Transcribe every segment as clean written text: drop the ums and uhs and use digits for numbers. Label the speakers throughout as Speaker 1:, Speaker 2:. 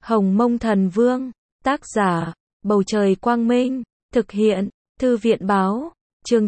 Speaker 1: Hồng Mông Thần Vương, tác giả, Bầu Trời Quang Minh, thực hiện, Thư viện Báo, chương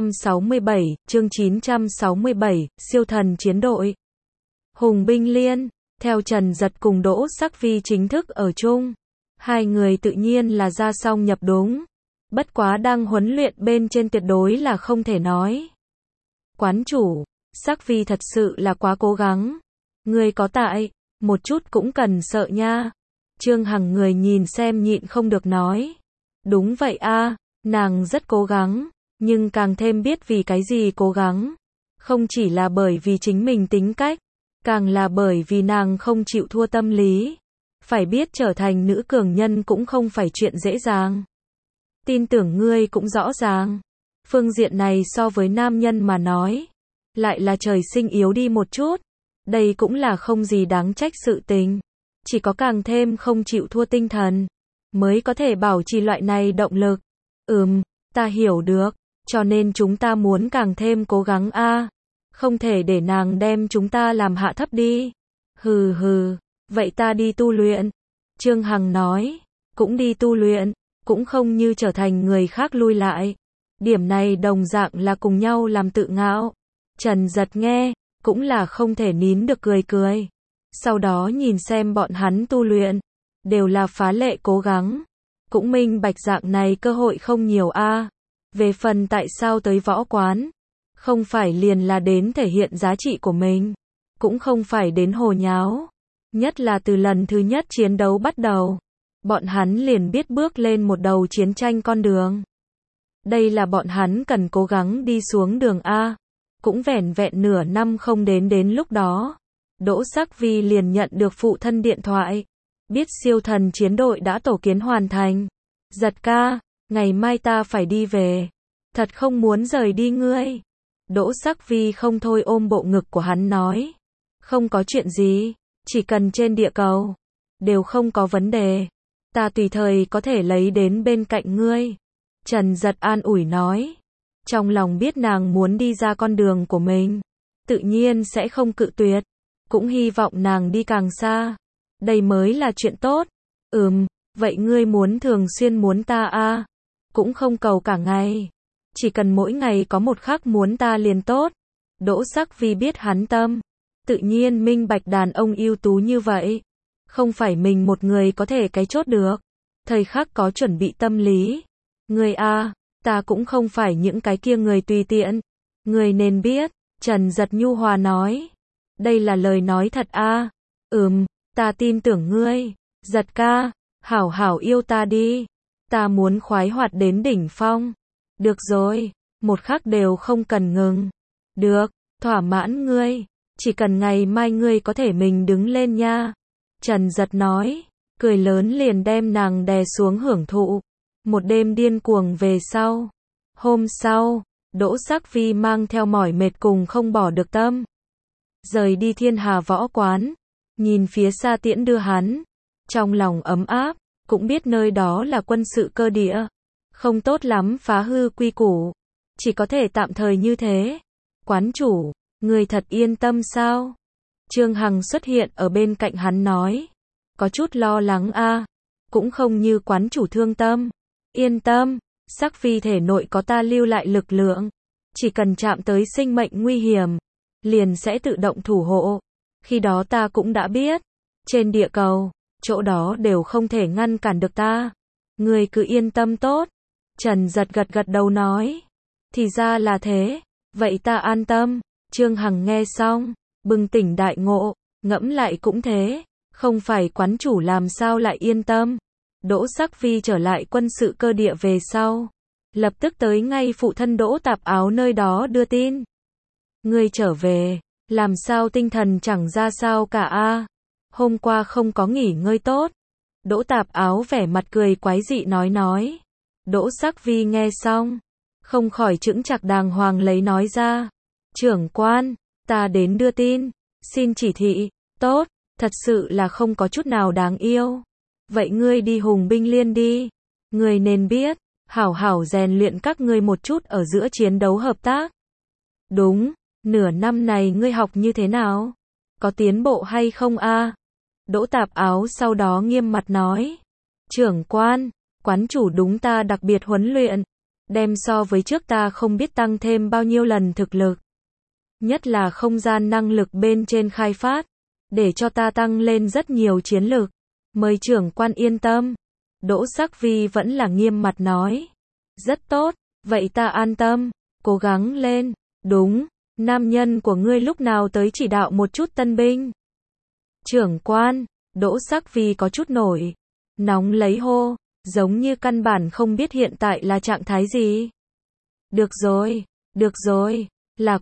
Speaker 1: 967, siêu thần chiến đội. Hùng Binh Liên, theo Trần Dật cùng Đỗ Sắc Vi chính thức ở chung. Hai người tự nhiên là ra song nhập đúng. Bất quá đang huấn luyện bên trên tuyệt đối là không thể nói. Quán chủ, Sắc Vi thật sự là quá cố gắng. Người có tại, một chút cũng cần sợ nha. Trương Hằng người nhìn xem nhịn không được nói. Đúng vậy a, nàng rất cố gắng, nhưng càng thêm biết vì cái gì cố gắng. Không chỉ là bởi vì chính mình tính cách, càng là bởi vì nàng không chịu thua tâm lý. Phải biết trở thành nữ cường nhân cũng không phải chuyện dễ dàng. Tin tưởng ngươi cũng rõ ràng. Phương diện này so với nam nhân mà nói, lại là trời sinh yếu đi một chút. Đây cũng là không gì đáng trách sự tình. Chỉ có càng thêm không chịu thua tinh thần, mới có thể bảo trì loại này động lực. Ta hiểu được, cho nên chúng ta muốn càng thêm cố gắng a. Không thể để nàng đem chúng ta làm hạ thấp đi. Hừ hừ, vậy ta đi tu luyện. Trương Hằng nói, cũng đi tu luyện, cũng không như trở thành người khác lui lại. Điểm này đồng dạng là cùng nhau làm tự ngạo. Trần Dật nghe, cũng là không thể nín được cười cười. Sau đó nhìn xem bọn hắn tu luyện, đều là phá lệ cố gắng. Cũng minh bạch dạng này cơ hội không nhiều a. Về phần tại sao tới võ quán, không phải liền là đến thể hiện giá trị của mình, cũng không phải đến hồ nháo. Nhất là từ lần thứ nhất chiến đấu bắt đầu, bọn hắn liền biết bước lên một đầu chiến tranh con đường. Đây là bọn hắn cần cố gắng đi xuống đường a. Cũng vẻn vẹn nửa năm không đến lúc đó, Đỗ Sắc Vi liền nhận được phụ thân điện thoại, biết siêu thần chiến đội đã tổ kiến hoàn thành. Giật ca, ngày mai ta phải đi về, thật không muốn rời đi ngươi. Đỗ Sắc Vi không thôi ôm bộ ngực của hắn nói, không có chuyện gì, chỉ cần trên địa cầu, đều không có vấn đề, ta tùy thời có thể lấy đến bên cạnh ngươi. Trần Dật an ủi nói, trong lòng biết nàng muốn đi ra con đường của mình, tự nhiên sẽ không cự tuyệt, cũng hy vọng nàng đi càng xa. Đây mới là chuyện tốt. Vậy ngươi muốn thường xuyên muốn ta a? Cũng không cầu cả ngày, chỉ cần mỗi ngày có một khắc muốn ta liền tốt. Đỗ Sắc Vi biết hắn tâm, tự nhiên minh bạch đàn ông ưu tú như vậy, không phải mình một người có thể cái chốt được. Thời khắc có chuẩn bị tâm lý. Ngươi a, ta cũng không phải những cái kia người tùy tiện. Ngươi nên biết, Trần Dật nhu hòa nói. Đây là lời nói thật a. Ta tin tưởng ngươi. Dật ca, hảo hảo yêu ta đi. Ta muốn khoái hoạt đến đỉnh phong. Được rồi, một khắc đều không cần ngừng. Được, thỏa mãn ngươi. Chỉ cần ngày mai ngươi có thể mình đứng lên nha. Trần Dật nói, cười lớn liền đem nàng đè xuống hưởng thụ. Một đêm điên cuồng về sau. Hôm sau, Đỗ Sắc Vi mang theo mỏi mệt cùng không bỏ được tâm, rời đi Thiên Hà võ quán, nhìn phía xa tiễn đưa hắn, trong lòng ấm áp, cũng biết nơi đó là quân sự cơ địa, không tốt lắm phá hư quy củ, chỉ có thể tạm thời như thế. Quán chủ, người thật yên tâm sao? Trương Hằng xuất hiện ở bên cạnh hắn nói, có chút lo lắng a. Cũng không như quán chủ thương tâm. Yên tâm, Sắc Vi thể nội có ta lưu lại lực lượng, chỉ cần chạm tới sinh mệnh nguy hiểm, liền sẽ tự động thủ hộ. Khi đó ta cũng đã biết, trên địa cầu, chỗ đó đều không thể ngăn cản được ta. Ngươi cứ yên tâm tốt. Trần Dật gật đầu nói, thì ra là thế, vậy ta an tâm. Trương Hằng nghe xong, bừng tỉnh đại ngộ, ngẫm lại cũng thế, không phải quán chủ làm sao lại yên tâm. Đỗ Sắc Vi trở lại quân sự cơ địa về sau, lập tức tới ngay phụ thân Đỗ Tạp Áo nơi đó đưa tin. Ngươi trở về, làm sao tinh thần chẳng ra sao cả a? Hôm qua không có nghỉ ngơi tốt. Đỗ Tạp Áo vẻ mặt cười quái dị nói. Đỗ Sắc Vi nghe xong, không khỏi chững chạc đàng hoàng lấy nói ra. Trưởng quan, ta đến đưa tin, xin chỉ thị. Tốt, thật sự là không có chút nào đáng yêu. Vậy ngươi đi Hùng Binh Liên đi. Ngươi nên biết, hảo hảo rèn luyện các ngươi một chút ở giữa chiến đấu hợp tác. Đúng, nửa năm này ngươi học như thế nào? Có tiến bộ hay không a? Đỗ Tạp Áo sau đó nghiêm mặt nói. Trưởng quan, quán chủ đúng ta đặc biệt huấn luyện, đem so với trước ta không biết tăng thêm bao nhiêu lần thực lực. Nhất là không gian năng lực bên trên khai phát, để cho ta tăng lên rất nhiều chiến lực. Mời trưởng quan yên tâm. Đỗ Sắc Vi vẫn là nghiêm mặt nói. Rất tốt, vậy ta an tâm, cố gắng lên. Đúng, nam nhân của ngươi lúc nào tới chỉ đạo một chút tân binh. Trưởng quan, Đỗ Sắc Vi có chút nổi nóng lấy hô, giống như căn bản không biết hiện tại là trạng thái gì. Được rồi, là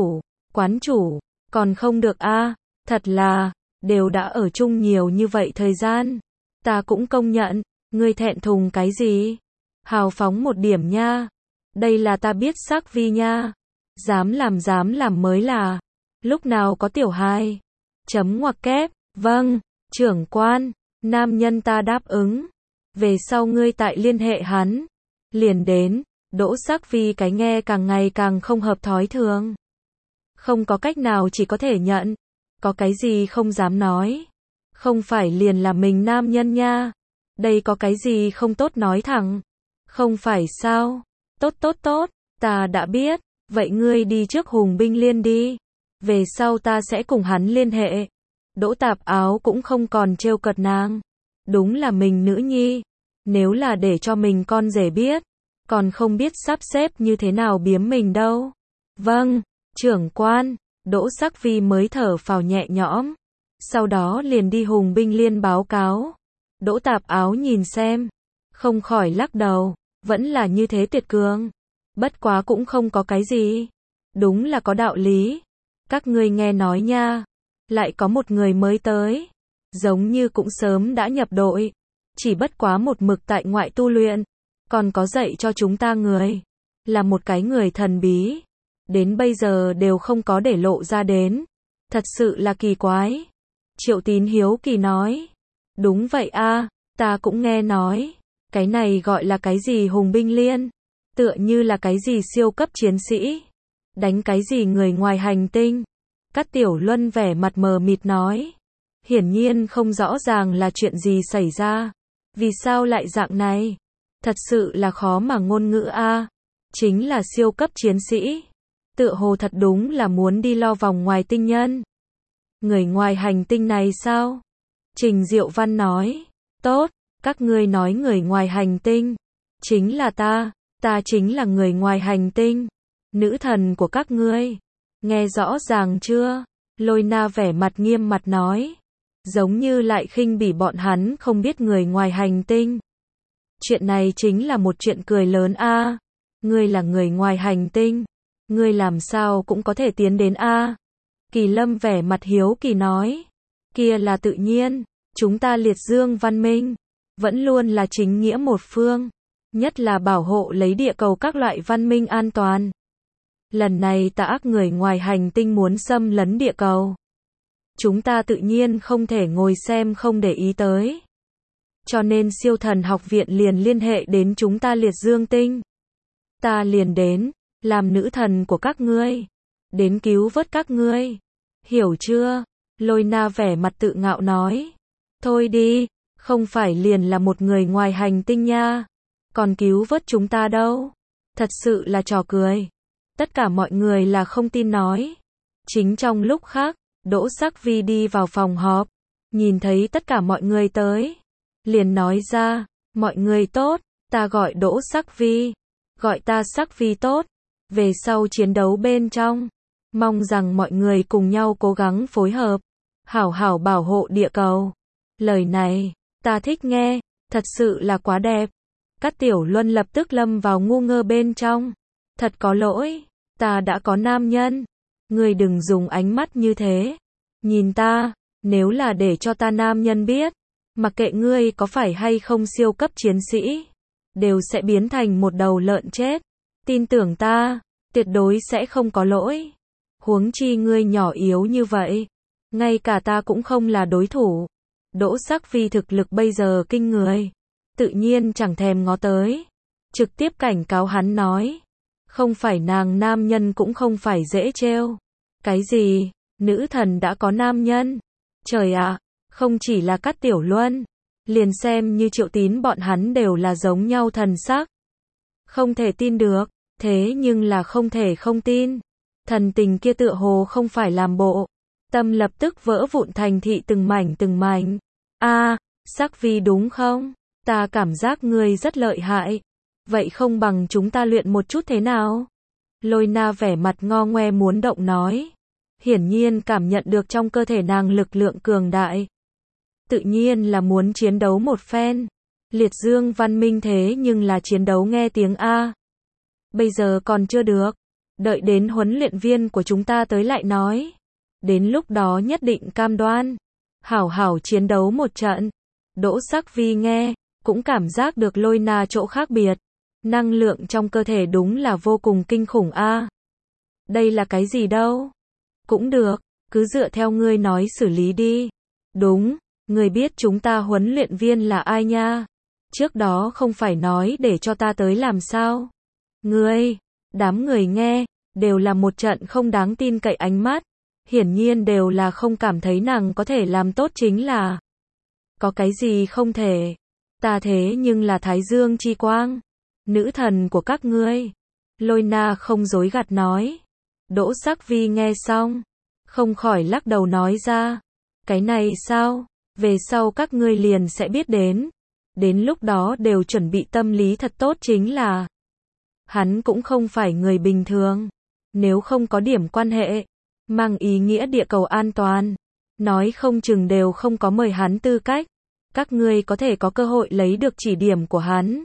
Speaker 1: quán chủ, còn không được a, thật là, đều đã ở chung nhiều như vậy thời gian. Ta cũng công nhận, ngươi thẹn thùng cái gì? Hào phóng một điểm nha. Đây là ta biết Sắc Vi nha. Dám làm mới là. Lúc nào có tiểu hài? Chấm ngoặc kép, vâng, trưởng quan, nam nhân ta đáp ứng. Về sau ngươi tại liên hệ hắn. Liền đến, Đỗ Sắc Vi cái nghe càng ngày càng không hợp thói thường. Không có cách nào chỉ có thể nhận. Có cái gì không dám nói. Không phải liền là mình nam nhân nha. Đây có cái gì không tốt nói thẳng. Không phải sao? Tốt, ta đã biết. Vậy ngươi đi trước Hùng Binh Liên đi. Về sau ta sẽ cùng hắn liên hệ. Đỗ Tạp Áo cũng không còn trêu cợt nàng. Đúng là mình nữ nhi. Nếu là để cho mình con rể biết, còn không biết sắp xếp như thế nào biếm mình đâu. Vâng, trưởng quan, Đỗ Sắc Vi mới thở phào nhẹ nhõm. Sau đó liền đi Hùng Binh Liên báo cáo. Đỗ Tạp Áo nhìn xem, không khỏi lắc đầu, vẫn là như thế tuyệt cường. Bất quá cũng không có cái gì. Đúng là có đạo lý. Các ngươi nghe nói nha, lại có một người mới tới. Giống như cũng sớm đã nhập đội. Chỉ bất quá một mực tại ngoại tu luyện. Còn có dạy cho chúng ta người. Là một cái người thần bí. Đến bây giờ đều không có để lộ ra đến. Thật sự là kỳ quái. Triệu Tín hiếu kỳ nói. Đúng vậy a, ta cũng nghe nói. Cái này gọi là cái gì Hùng Binh Liên? Tựa như là cái gì siêu cấp chiến sĩ? Đánh cái gì người ngoài hành tinh? Cát Tiểu Luân vẻ mặt mờ mịt nói. Hiển nhiên không rõ ràng là chuyện gì xảy ra. Vì sao lại dạng này? Thật sự là khó mà ngôn ngữ a. Chính là siêu cấp chiến sĩ. Tựa hồ thật đúng là muốn đi lo vòng ngoài tinh nhân. Người ngoài hành tinh này sao? Trình Diệu Văn nói. Tốt, các ngươi nói người ngoài hành tinh. Chính là ta chính là người ngoài hành tinh. Nữ thần của các ngươi. Nghe rõ ràng chưa? Lôi Na vẻ mặt nghiêm mặt nói. Giống như lại khinh bỉ bọn hắn không biết người ngoài hành tinh. Chuyện này chính là một chuyện cười lớn a. Ngươi là người ngoài hành tinh. Ngươi làm sao cũng có thể tiến đến a. Kỳ Lâm vẻ mặt hiếu kỳ nói. Kia là tự nhiên. Chúng ta liệt dương văn minh. Vẫn luôn là chính nghĩa một phương. Nhất là bảo hộ lấy địa cầu các loại văn minh an toàn. Lần này tà ác người ngoài hành tinh muốn xâm lấn địa cầu. Chúng ta tự nhiên không thể ngồi xem không để ý tới. Cho nên siêu thần học viện liền liên hệ đến chúng ta liệt dương tinh. Ta liền đến, làm nữ thần của các ngươi. Đến cứu vớt các ngươi. Hiểu chưa? Lôi Na vẻ mặt tự ngạo nói. Thôi đi, không phải liền là một người ngoài hành tinh nha. Còn cứu vớt chúng ta đâu. Thật sự là trò cười. Tất cả mọi người là không tin nói. Chính trong lúc khác, Đỗ Sắc Vi đi vào phòng họp. Nhìn thấy tất cả mọi người tới. Liền nói ra, mọi người tốt, ta gọi Đỗ Sắc Vi. Gọi ta Sắc Vi tốt. Về sau chiến đấu bên trong. Mong rằng mọi người cùng nhau cố gắng phối hợp. Hảo hảo bảo hộ địa cầu. Lời này, ta thích nghe, thật sự là quá đẹp. Cát Tiểu Luân lập tức lâm vào ngu ngơ bên trong. Thật có lỗi, ta đã có nam nhân. Ngươi đừng dùng ánh mắt như thế. Nhìn ta, nếu là để cho ta nam nhân biết, mặc kệ ngươi có phải hay không siêu cấp chiến sĩ, đều sẽ biến thành một đầu lợn chết. Tin tưởng ta, tuyệt đối sẽ không có lỗi. Huống chi ngươi nhỏ yếu như vậy, ngay cả ta cũng không là đối thủ. Đỗ Sắc Vi thực lực bây giờ kinh người, tự nhiên chẳng thèm ngó tới. Trực tiếp cảnh cáo hắn nói, không phải nàng nam nhân cũng không phải dễ trêu. Cái gì? Nữ thần đã có nam nhân? Trời ạ, Không chỉ là Cát Tiểu Luân, liền xem như Triệu Tín bọn hắn đều là giống nhau thần sắc. Không thể tin được, thế nhưng là không thể không tin. Thần tình kia tựa hồ không phải làm bộ. Tâm lập tức vỡ vụn thành thị từng mảnh từng mảnh. A, Sắc Vi đúng không? Ta cảm giác ngươi rất lợi hại. Vậy không bằng chúng ta luyện một chút thế nào? Lôi Na vẻ mặt ngo ngoe muốn động nói. Hiển nhiên cảm nhận được trong cơ thể nàng lực lượng cường đại. Tự nhiên là muốn chiến đấu một phen. Liệt Dương Văn Minh thế nhưng là chiến đấu nghe tiếng A. Bây giờ còn chưa được. Đợi đến huấn luyện viên của chúng ta tới lại nói. Đến lúc đó nhất định cam đoan. Hảo hảo chiến đấu một trận. Đỗ Sắc Vi nghe, cũng cảm giác được Lôi Na chỗ khác biệt. Năng lượng trong cơ thể đúng là vô cùng kinh khủng a. Đây là cái gì đâu? Cũng được, cứ dựa theo ngươi nói xử lý đi. Đúng, ngươi biết chúng ta huấn luyện viên là ai nha? Trước đó không phải nói để cho ta tới làm sao? Ngươi, đám người nghe, đều là một trận không đáng tin cậy ánh mắt. Hiển nhiên đều là không cảm thấy nàng có thể làm tốt chính là. Có cái gì không thể? Ta thế nhưng là Thái Dương chi quang. Nữ thần của các ngươi. Lôi Na không dối gạt nói. Đỗ Sắc Vi nghe xong, không khỏi lắc đầu nói ra. Cái này sao? Về sau các ngươi liền sẽ biết đến. Đến lúc đó đều chuẩn bị tâm lý thật tốt chính là. Hắn cũng không phải người bình thường. Nếu không có điểm quan hệ, mang ý nghĩa địa cầu an toàn. Nói không chừng đều không có mời hắn tư cách. Các ngươi có thể có cơ hội lấy được chỉ điểm của hắn.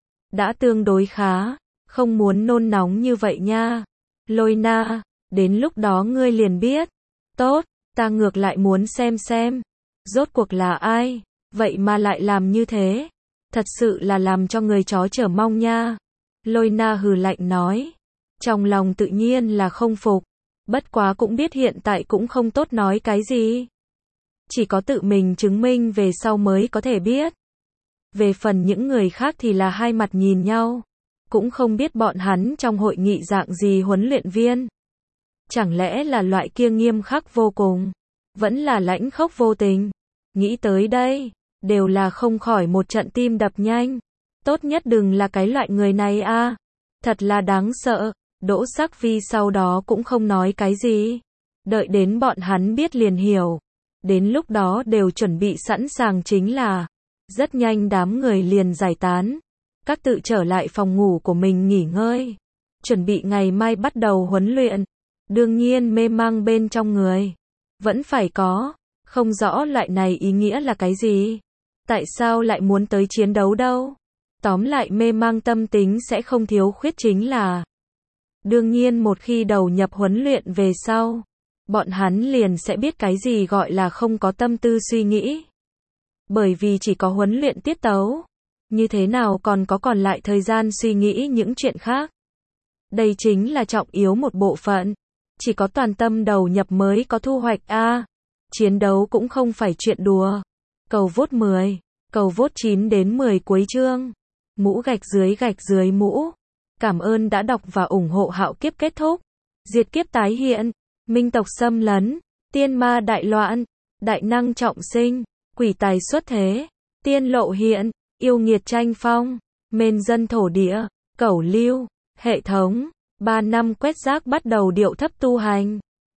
Speaker 1: Đã tương đối khá, không muốn nôn nóng như vậy nha. Lôi Na, đến lúc đó ngươi liền biết. Tốt, ta ngược lại muốn xem. Rốt cuộc là ai, vậy mà lại làm như thế. Thật sự là làm cho người chó chờ mong nha. Lôi Na hừ lạnh nói. Trong lòng tự nhiên là không phục. Bất quá cũng biết hiện tại cũng không tốt nói cái gì. Chỉ có tự mình chứng minh về sau mới có thể biết. Về phần những người khác thì là hai mặt nhìn nhau. Cũng không biết bọn hắn trong hội nghị dạng gì huấn luyện viên. Chẳng lẽ là loại kia nghiêm khắc vô cùng. Vẫn là lãnh khốc vô tình. Nghĩ tới đây, đều là không khỏi một trận tim đập nhanh. Tốt nhất đừng là cái loại người này a. Thật là đáng sợ. Đỗ Sắc Vi sau đó cũng không nói cái gì. Đợi đến bọn hắn biết liền hiểu. Đến lúc đó đều chuẩn bị sẵn sàng chính là. Rất nhanh đám người liền giải tán. Các tự trở lại phòng ngủ của mình nghỉ ngơi. Chuẩn bị ngày mai bắt đầu huấn luyện. Đương nhiên mê mang bên trong người. Vẫn phải có. Không rõ loại này ý nghĩa là cái gì. Tại sao lại muốn tới chiến đấu đâu. Tóm lại mê mang tâm tính sẽ không thiếu khuyết chính là. Đương nhiên một khi đầu nhập huấn luyện về sau. Bọn hắn liền sẽ biết cái gì gọi là không có tâm tư suy nghĩ. Bởi vì chỉ có huấn luyện tiết tấu. Như thế nào còn có còn lại thời gian suy nghĩ những chuyện khác. Đây chính là trọng yếu một bộ phận. Chỉ có toàn tâm đầu nhập mới có thu hoạch a. Chiến đấu cũng không phải chuyện đùa. Cầu vote 10, cầu vote 9 đến 10 cuối chương. Mũ gạch dưới mũ. Cảm ơn đã đọc và ủng hộ Hạo Kiếp kết thúc. Diệt kiếp tái hiện. Minh tộc xâm lấn. Tiên ma đại loạn. Đại năng trọng sinh. Quỷ tài xuất thế. Tiên lộ hiện. Yêu nghiệt tranh phong. Mên dân thổ địa. Cẩu lưu. Hệ thống. 3 năm quét rác bắt đầu điệu thấp tu hành.